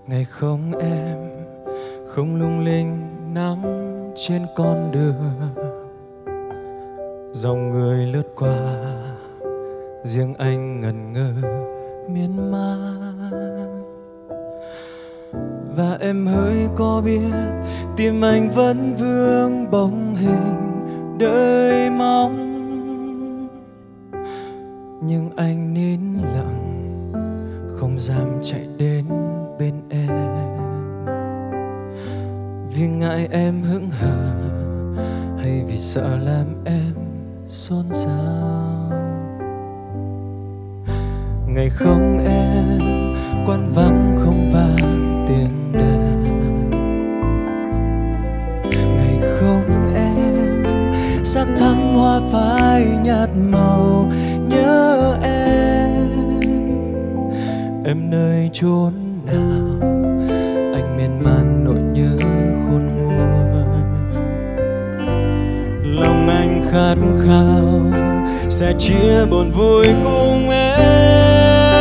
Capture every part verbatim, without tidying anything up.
Ngày không em, không lung linh nắng trên con đường, dòng người lướt qua, riêng anh ngẩn ngơ miên man. Và em hỡi có biết tim anh vẫn vương bóng hình đợi mong, nhưng anh nín lặng không dám chạy đến bên em, vì ngại em hững hờ hay vì sợ làm em xôn xao. Ngày không em, quán vắng không vang tiếng đàn. Ngày không em, sắc thắm hoa phai nhạt màu nhớ em. Em nơi chốn nào, anh miên man nỗi nhớ khôn nguôi. Lòng anh khát khao sẽ chia buồn vui cùng em,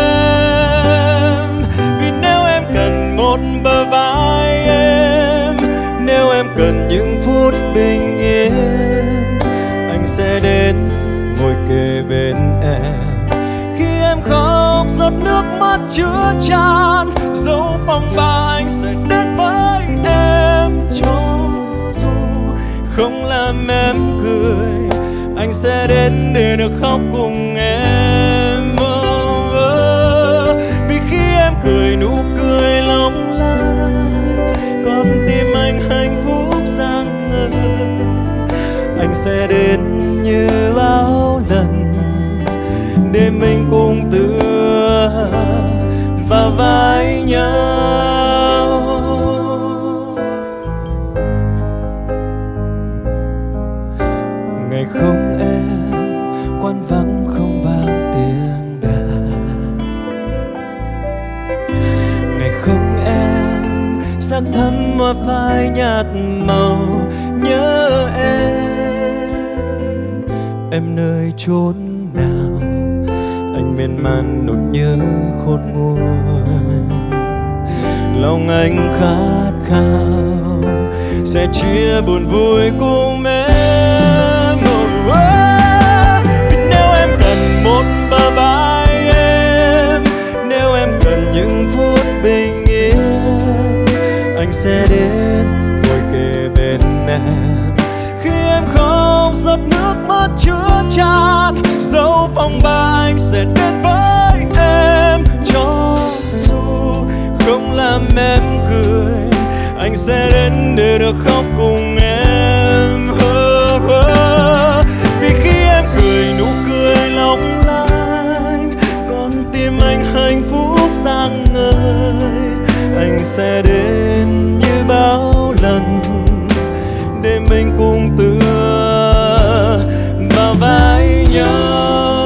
vì nếu em cần một bờ vai em, nếu em cần những phút bình yên, anh sẽ đến ngồi kề bên em. Khi em khóc giọt nước mắt chứa chan, dấu phong ba anh sẽ đến với em. Cho dù không làm em cười, anh sẽ đến để được khóc cùng em. Oh, oh. Vì khi em cười nụ cười long lanh, con tim anh hạnh phúc rạng ngời. Anh sẽ đến như bao lần để mình cùng tựa vào vai nhau. Ngày không em, quán vắng không vang tiếng đàn. Ngày không em, sắc thắm hoa phai nhạt màu nhớ em. Em nơi chốn nào, anh miên man nỗi nhớ khôn nguôi. Lòng anh khát khao sẽ chia buồn vui cùng em. Oh, oh. Vì nếu em cần một bờ vai em, nếu em cần những phút bình yên, anh sẽ đến ngồi kề bên em. Khi em khóc giọt nước mắt chứa chan, dấu phong ba anh sẽ đến với em. Cho dù không làm em cười, anh sẽ đến để được khóc cùng em. Oh, oh. Vì khi em cười nụ cười long lanh, con tim anh hạnh phúc rạng ngời. Anh sẽ đến như bao lần để mình cùng tựa vào vai nhau.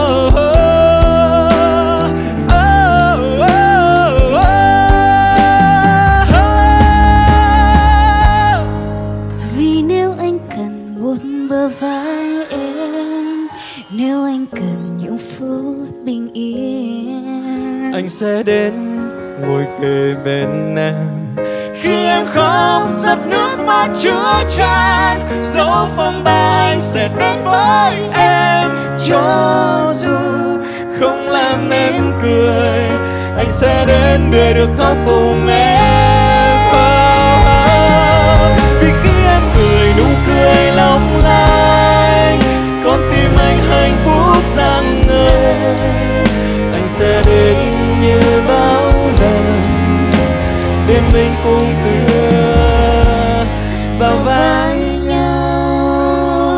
Vì nếu anh cần một bờ vai em, nếu anh cần những phút bình yên, anh sẽ đến ngồi kề bên em. khi em khóc giọt nước mắt chứa chan, dấu phong ba anh sẽ đến với em. Cho dù không làm em cười, anh sẽ đến để được khóc cùng em. Oh, oh. Vì khi em cười nụ cười long lanh, con tim anh hạnh phúc rạng ngời. Anh sẽ đến như bao lần để mình cùng tựa vào vai nhau.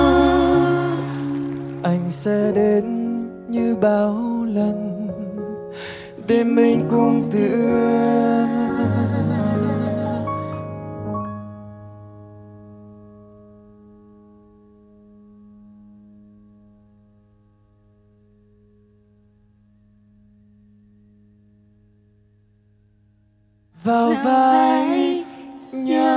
Anh sẽ đến như bao lần để mình cùng tựa. Vào vai nhau.